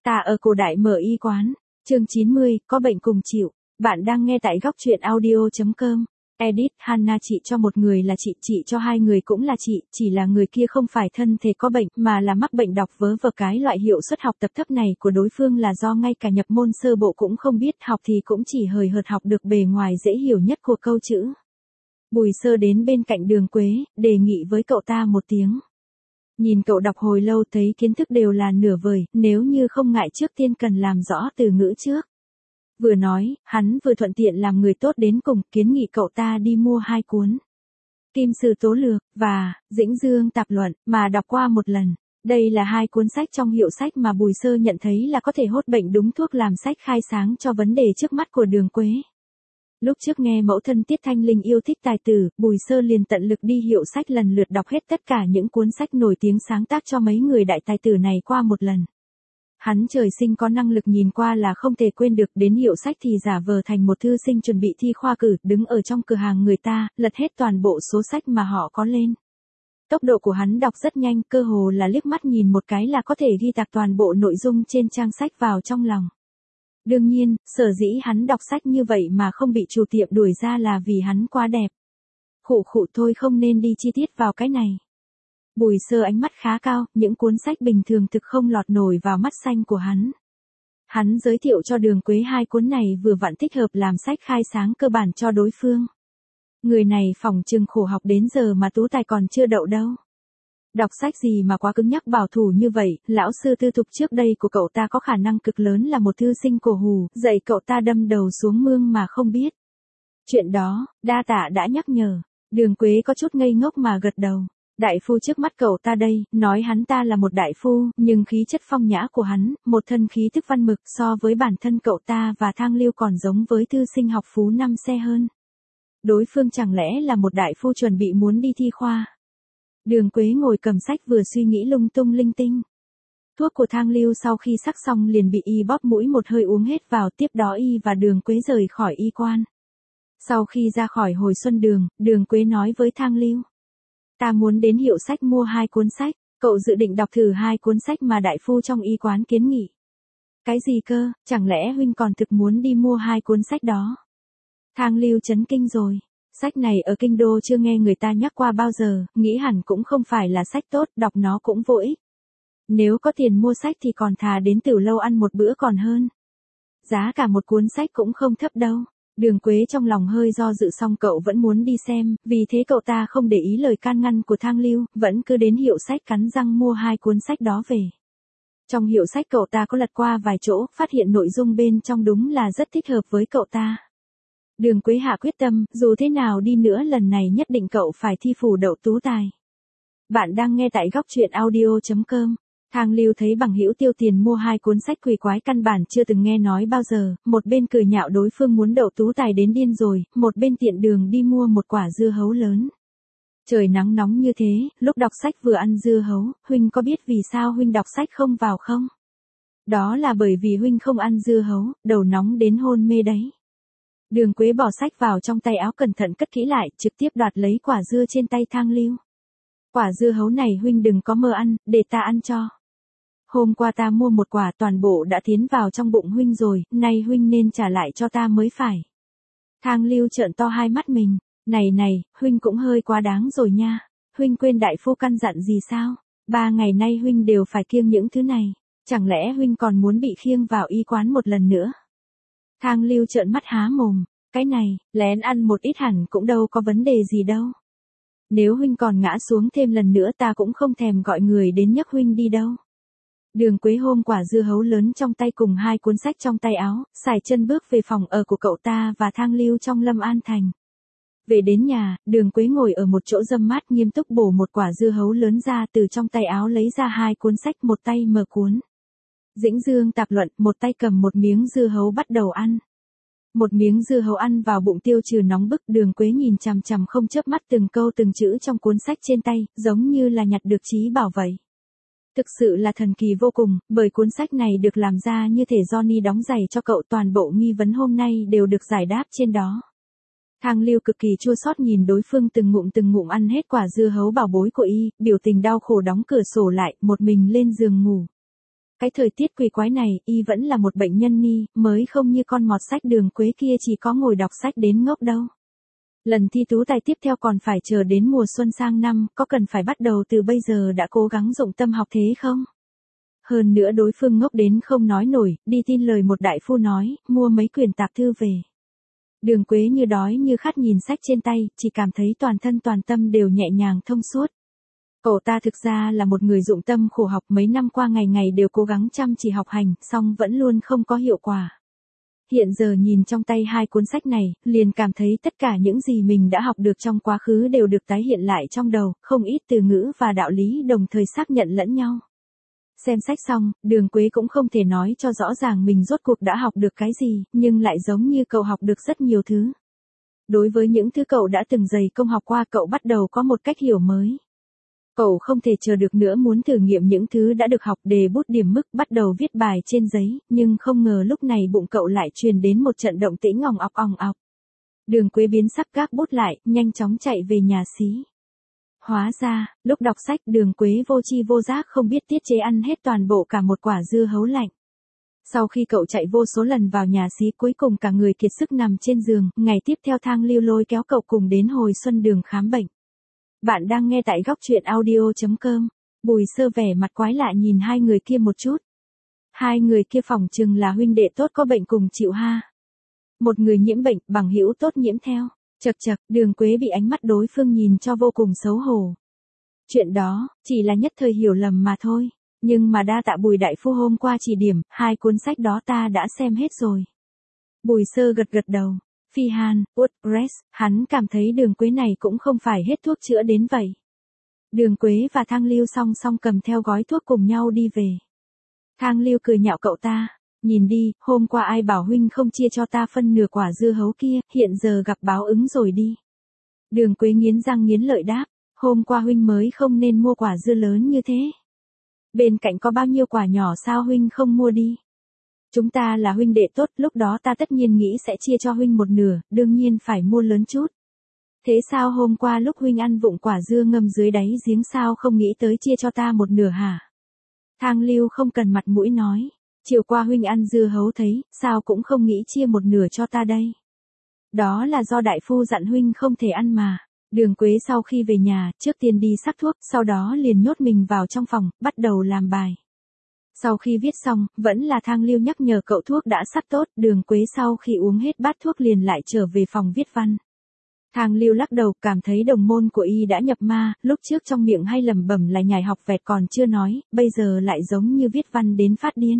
Ta ở cổ đại mở y quán. Chương 90, có bệnh cùng chịu. Bạn đang nghe tại góc truyện audio.com. Edit, Hannah chị cho một người là chị cho hai người cũng là chị, chỉ là người kia không phải thân thể có bệnh mà là mắc bệnh đọc vớ vẩn. Cái loại hiệu suất học tập thấp này của đối phương là do ngay cả nhập môn sơ bộ cũng không biết, học thì cũng chỉ hời hợt học được bề ngoài dễ hiểu nhất của câu chữ. Bùi Sơ đến bên cạnh Đường Quế, đề nghị với cậu ta một tiếng. Nhìn cậu đọc hồi lâu thấy kiến thức đều là nửa vời, nếu như không ngại trước tiên cần làm rõ từ ngữ trước. Vừa nói, hắn vừa thuận tiện làm người tốt đến cùng, kiến nghị cậu ta đi mua hai cuốn. Kim Sử Tố Lược, và Dĩnh Dương Tạp Luận, mà đọc qua một lần. Đây là hai cuốn sách trong hiệu sách mà Bùi Sơ nhận thấy là có thể hốt bệnh đúng thuốc, làm sách khai sáng cho vấn đề trước mắt của Đường Quế. Lúc trước nghe mẫu thân Tiết Thanh Linh yêu thích tài tử, Bùi Sơ liền tận lực đi hiệu sách lần lượt đọc hết tất cả những cuốn sách nổi tiếng sáng tác cho mấy người đại tài tử này qua một lần. Hắn trời sinh có năng lực nhìn qua là không thể quên được, đến hiệu sách thì giả vờ thành một thư sinh chuẩn bị thi khoa cử, đứng ở trong cửa hàng người ta, lật hết toàn bộ số sách mà họ có lên. Tốc độ của hắn đọc rất nhanh, cơ hồ là liếc mắt nhìn một cái là có thể ghi tạc toàn bộ nội dung trên trang sách vào trong lòng. Đương nhiên, sở dĩ hắn đọc sách như vậy mà không bị chủ tiệm đuổi ra là vì hắn quá đẹp. Khụ thôi, không nên đi chi tiết vào cái này. Bùi Sơ ánh mắt khá cao, những cuốn sách bình thường thực không lọt nổi vào mắt xanh của hắn. Hắn giới thiệu cho Đường Quế hai cuốn này vừa vặn thích hợp làm sách khai sáng cơ bản cho đối phương. Người này phỏng chừng khổ học đến giờ mà tú tài còn chưa đậu đâu. Đọc sách gì mà quá cứng nhắc bảo thủ như vậy, lão sư tư thục trước đây của cậu ta có khả năng cực lớn là một thư sinh cổ hủ, dạy cậu ta đâm đầu xuống mương mà không biết. Chuyện đó, đa tạ đã nhắc nhở. Đường Quế có chút ngây ngốc mà gật đầu. Đại phu trước mắt cậu ta đây, nói hắn ta là một đại phu, nhưng khí chất phong nhã của hắn, một thân khí thức văn mực so với bản thân cậu ta và Thang Lưu còn giống với thư sinh học phú 5 xe hơn. Đối phương chẳng lẽ là một đại phu chuẩn bị muốn đi thi khoa? Đường Quế ngồi cầm sách vừa suy nghĩ lung tung linh tinh. Thuốc của Thang Lưu sau khi sắc xong liền bị y bóp mũi một hơi uống hết vào, tiếp đó y và Đường Quế rời khỏi y quan. Sau khi ra khỏi Hồi Xuân Đường, Đường Quế nói với Thang Lưu. Ta muốn đến hiệu sách mua hai cuốn sách, cậu dự định đọc thử hai cuốn sách mà đại phu trong y quán kiến nghị. Cái gì cơ, chẳng lẽ huynh còn thực muốn đi mua hai cuốn sách đó? Thang Lưu chấn kinh rồi. Sách này ở kinh đô chưa nghe người ta nhắc qua bao giờ, nghĩ hẳn cũng không phải là sách tốt, đọc nó cũng vô ích. Nếu có tiền mua sách thì còn thà đến Tiểu Lâu ăn một bữa còn hơn. Giá cả một cuốn sách cũng không thấp đâu. Đường Quế trong lòng hơi do dự, xong cậu vẫn muốn đi xem, vì thế cậu ta không để ý lời can ngăn của Thang Lưu, vẫn cứ đến hiệu sách cắn răng mua hai cuốn sách đó về. Trong hiệu sách cậu ta có lật qua vài chỗ, phát hiện nội dung bên trong đúng là rất thích hợp với cậu ta. Đường Quế hạ quyết tâm, dù thế nào đi nữa lần này nhất định cậu phải thi phủ đậu tú tài. Bạn đang nghe tại góc truyện audio.com. Thang Lưu thấy bằng hữu tiêu tiền mua hai cuốn sách quỷ quái căn bản chưa từng nghe nói bao giờ, một bên cười nhạo đối phương muốn đậu tú tài đến điên rồi, một bên tiện đường đi mua một quả dưa hấu lớn. Trời nắng nóng như thế, lúc đọc sách vừa ăn dưa hấu, huynh có biết vì sao huynh đọc sách không vào không? Đó là bởi vì huynh không ăn dưa hấu, đầu nóng đến hôn mê đấy. Đường Quế bỏ sách vào trong tay áo cẩn thận cất kỹ lại, trực tiếp đoạt lấy quả dưa trên tay Thang Lưu. Quả dưa hấu này huynh đừng có mơ ăn, để ta ăn cho. Hôm qua ta mua một quả toàn bộ đã tiến vào trong bụng huynh rồi, nay huynh nên trả lại cho ta mới phải. Thang Lưu trợn to hai mắt mình, này, huynh cũng hơi quá đáng rồi nha, huynh quên đại phu căn dặn gì sao, 3 ngày nay huynh đều phải kiêng những thứ này, chẳng lẽ huynh còn muốn bị khiêng vào y quán một lần nữa. Thang Lưu trợn mắt há mồm, cái này, lén ăn một ít hẳn cũng đâu có vấn đề gì đâu. Nếu huynh còn ngã xuống thêm lần nữa ta cũng không thèm gọi người đến nhấc huynh đi đâu. Đường Quế hôm quả dưa hấu lớn trong tay cùng hai cuốn sách trong tay áo, xài chân bước về phòng ở của cậu ta và Thang Lưu trong Lâm An Thành. Về đến nhà, Đường Quế ngồi ở một chỗ râm mát nghiêm túc bổ một quả dưa hấu lớn ra, từ trong tay áo lấy ra hai cuốn sách, một tay mở cuốn Dĩnh Dương Tạp Luận, một tay cầm một miếng dưa hấu bắt đầu ăn. Một miếng dưa hấu ăn vào bụng tiêu trừ nóng bức, Đường Quế nhìn chằm chằm không chớp mắt từng câu từng chữ trong cuốn sách trên tay, giống như là nhặt được trí bảo vậy. Thực sự là thần kỳ vô cùng, bởi cuốn sách này được làm ra như thể Johnny đóng giày cho cậu, toàn bộ nghi vấn hôm nay đều được giải đáp trên đó. Thang Lưu cực kỳ chua xót nhìn đối phương từng ngụm ăn hết quả dưa hấu bảo bối của y, biểu tình đau khổ đóng cửa sổ lại, một mình lên giường ngủ. Cái thời tiết quỷ quái này, y vẫn là một bệnh nhân ni, mới không như con mọt sách Đường Quế kia chỉ có ngồi đọc sách đến ngốc đâu. Lần thi tú tài tiếp theo còn phải chờ đến mùa xuân sang năm, có cần phải bắt đầu từ bây giờ đã cố gắng dụng tâm học thế không? Hơn nữa đối phương ngốc đến không nói nổi, đi tin lời một đại phu nói, mua mấy quyển tạp thư về. Đường Quế như đói như khát nhìn sách trên tay, chỉ cảm thấy toàn thân toàn tâm đều nhẹ nhàng thông suốt. Cậu ta thực ra là một người dụng tâm khổ học, mấy năm qua ngày ngày đều cố gắng chăm chỉ học hành, song vẫn luôn không có hiệu quả. Hiện giờ nhìn trong tay hai cuốn sách này, liền cảm thấy tất cả những gì mình đã học được trong quá khứ đều được tái hiện lại trong đầu, không ít từ ngữ và đạo lý đồng thời xác nhận lẫn nhau. Xem sách xong, Đường Quế cũng không thể nói cho rõ ràng mình rốt cuộc đã học được cái gì, nhưng lại giống như cậu học được rất nhiều thứ. Đối với những thứ cậu đã từng dày công học qua, cậu bắt đầu có một cách hiểu mới. Cậu không thể chờ được nữa muốn thử nghiệm những thứ đã được học, đề bút điểm mức, bắt đầu viết bài trên giấy, nhưng không ngờ lúc này bụng cậu lại truyền đến một trận động tĩnh òng ọc. Đường Quế biến sắc gác bút lại, nhanh chóng chạy về nhà xí. Hóa ra, lúc đọc sách Đường Quế vô tri vô giác không biết tiết chế ăn hết toàn bộ cả một quả dưa hấu lạnh. Sau khi cậu chạy vô số lần vào nhà xí, cuối cùng cả người kiệt sức nằm trên giường, ngày tiếp theo Thang Lưu lôi kéo cậu cùng đến Hồi Xuân Đường khám bệnh. Bạn đang nghe tại góc truyện audio.com. Bùi Sơ vẻ mặt quái lạ nhìn hai người kia một chút. Hai người kia phỏng chừng là huynh đệ tốt có bệnh cùng chịu ha. Một người nhiễm bệnh, bằng hữu tốt nhiễm theo. Chậc chậc, Đường Quế bị ánh mắt đối phương nhìn cho vô cùng xấu hổ. Chuyện đó, chỉ là nhất thời hiểu lầm mà thôi. Nhưng mà đa tạ Bùi đại phu hôm qua chỉ điểm, hai cuốn sách đó ta đã xem hết rồi. Bùi Sơ gật gật đầu. Phi Hàn, Utrecht, hắn cảm thấy Đường Quế này cũng không phải hết thuốc chữa đến vậy. Đường Quế và Thang Lưu song song cầm theo gói thuốc cùng nhau đi về. Thang Lưu cười nhạo cậu ta, nhìn đi, hôm qua ai bảo huynh không chia cho ta phân nửa quả dưa hấu kia, hiện giờ gặp báo ứng rồi đi. Đường Quế nghiến răng nghiến lợi đáp, hôm qua huynh mới không nên mua quả dưa lớn như thế. Bên cạnh có bao nhiêu quả nhỏ sao huynh không mua đi. Chúng ta là huynh đệ tốt, lúc đó ta tất nhiên nghĩ sẽ chia cho huynh một nửa, đương nhiên phải mua lớn chút. Thế sao hôm qua lúc huynh ăn vụng quả dưa ngâm dưới đáy giếng sao không nghĩ tới chia cho ta một nửa hả? Thang Lưu không cần mặt mũi nói, chiều qua huynh ăn dưa hấu thấy, sao cũng không nghĩ chia một nửa cho ta đây. Đó là do đại phu dặn huynh không thể ăn mà. Đường Quế sau khi về nhà, trước tiên đi sắc thuốc, sau đó liền nhốt mình vào trong phòng, bắt đầu làm bài. Sau khi viết xong, vẫn là Thang Lưu nhắc nhở cậu thuốc đã sắc tốt, Đường Quế sau khi uống hết bát thuốc liền lại trở về phòng viết văn. Thang Lưu lắc đầu, cảm thấy đồng môn của y đã nhập ma, lúc trước trong miệng hay lẩm bẩm là nhài học vẹt còn chưa nói, bây giờ lại giống như viết văn đến phát điên.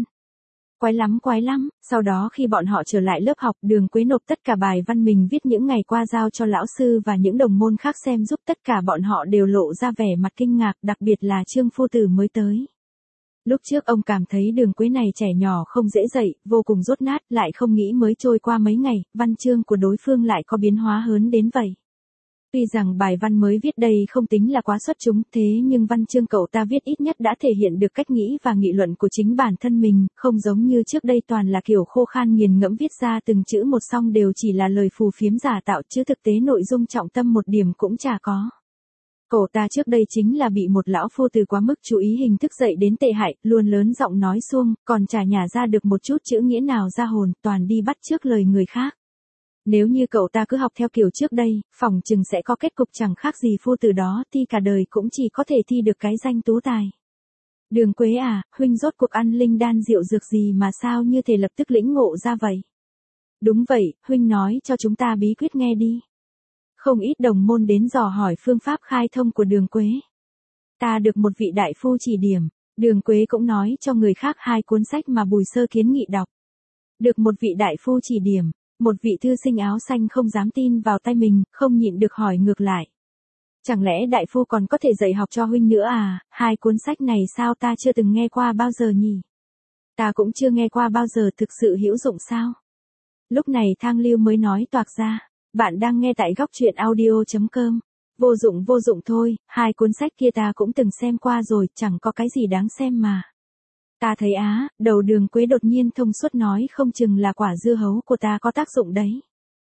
Quái lắm, sau đó khi bọn họ trở lại lớp học, Đường Quế nộp tất cả bài văn mình viết những ngày qua giao cho lão sư và những đồng môn khác xem giúp, tất cả bọn họ đều lộ ra vẻ mặt kinh ngạc, đặc biệt là Trương phu tử mới tới. Lúc trước ông cảm thấy Đường Quế này trẻ nhỏ không dễ dạy, vô cùng dốt nát, lại không nghĩ mới trôi qua mấy ngày, văn chương của đối phương lại có biến hóa lớn đến vậy. Tuy rằng bài văn mới viết đây không tính là quá xuất chúng, thế nhưng văn chương cậu ta viết ít nhất đã thể hiện được cách nghĩ và nghị luận của chính bản thân mình, không giống như trước đây toàn là kiểu khô khan nghiền ngẫm viết ra từng chữ một xong đều chỉ là lời phù phiếm giả tạo chứ thực tế nội dung trọng tâm một điểm cũng chả có. Cậu ta trước đây chính là bị một lão phu từ quá mức chú ý hình thức dạy đến tệ hại, luôn lớn giọng nói suông, còn chả nhả ra được một chút chữ nghĩa nào ra hồn, toàn đi bắt chước lời người khác. Nếu như cậu ta cứ học theo kiểu trước đây, phỏng chừng sẽ có kết cục chẳng khác gì phu từ đó, thi cả đời cũng chỉ có thể thi được cái danh tú tài. Đường Quế à, huynh rốt cuộc ăn linh đan rượu dược gì mà sao như thể lập tức lĩnh ngộ ra vậy? Đúng vậy, huynh nói cho chúng ta bí quyết nghe đi. Không ít đồng môn đến dò hỏi phương pháp khai thông của Đường Quế. Ta được một vị đại phu chỉ điểm, Đường Quế cũng nói cho người khác hai cuốn sách mà Bùi Sơ kiến nghị đọc. Được một vị đại phu chỉ điểm, một vị thư sinh áo xanh không dám tin vào tay mình, không nhịn được hỏi ngược lại. Chẳng lẽ đại phu còn có thể dạy học cho huynh nữa à, hai cuốn sách này sao ta chưa từng nghe qua bao giờ nhỉ? Ta cũng chưa nghe qua bao giờ, thực sự hữu dụng sao? Lúc này Thang Lưu mới nói toạc ra. Bạn đang nghe tại góc truyện audio.com. Vô dụng thôi, hai cuốn sách kia ta cũng từng xem qua rồi, chẳng có cái gì đáng xem mà. Ta thấy đầu Đường Quế đột nhiên thông suốt nói không chừng là quả dưa hấu của ta có tác dụng đấy.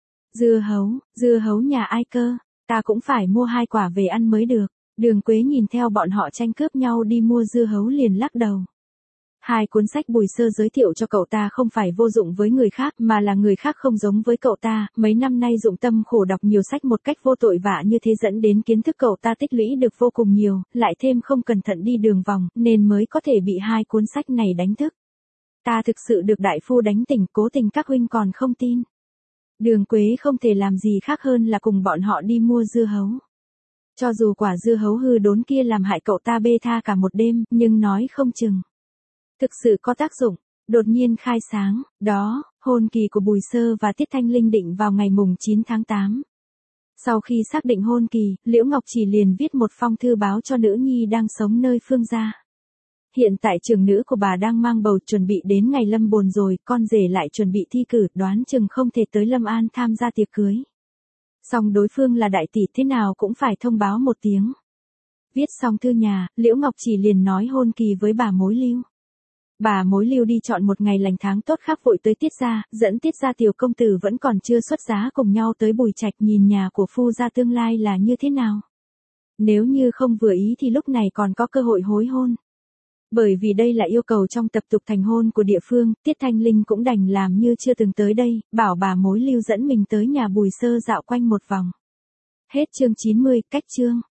Dưa hấu nhà ai cơ, ta cũng phải mua hai quả về ăn mới được. Đường Quế nhìn theo bọn họ tranh cướp nhau đi mua dưa hấu liền lắc đầu. Hai cuốn sách Bùi Sơ giới thiệu cho cậu ta không phải vô dụng với người khác mà là người khác không giống với cậu ta, mấy năm nay dụng tâm khổ đọc nhiều sách một cách vô tội vạ như thế dẫn đến kiến thức cậu ta tích lũy được vô cùng nhiều, lại thêm không cẩn thận đi đường vòng, nên mới có thể bị hai cuốn sách này đánh thức. Ta thực sự được đại phu đánh tỉnh, cố tình các huynh còn không tin. Đường Quế không thể làm gì khác hơn là cùng bọn họ đi mua dưa hấu. Cho dù quả dưa hấu hư đốn kia làm hại cậu ta bê tha cả một đêm, nhưng nói không chừng thực sự có tác dụng. Đột nhiên khai sáng, đó, hôn kỳ của Bùi Sơ và Tiết Thanh Linh định vào ngày mùng 9 tháng 8. Sau khi xác định hôn kỳ, Liễu Ngọc Chỉ liền viết một phong thư báo cho nữ nhi đang sống nơi Phương gia. Hiện tại trưởng nữ của bà đang mang bầu, chuẩn bị đến ngày lâm bồn rồi, con rể lại chuẩn bị thi cử, đoán chừng không thể tới Lâm An tham gia tiệc cưới. Song đối phương là đại tỷ, thế nào cũng phải thông báo một tiếng. Viết xong thư nhà, Liễu Ngọc Chỉ liền nói hôn kỳ với bà Mối Lưu. Bà Mối Lưu đi chọn một ngày lành tháng tốt khác vội tới Tiết gia, dẫn Tiết gia tiểu công tử vẫn còn chưa xuất giá cùng nhau tới Bùi Trạch nhìn nhà của phu gia tương lai là như thế nào. Nếu như không vừa ý thì lúc này còn có cơ hội hối hôn. Bởi vì đây là yêu cầu trong tập tục thành hôn của địa phương, Tiết Thanh Linh cũng đành làm như chưa từng tới đây, bảo bà Mối Lưu dẫn mình tới nhà Bùi Sơ dạo quanh một vòng. Hết chương 90, cách chương.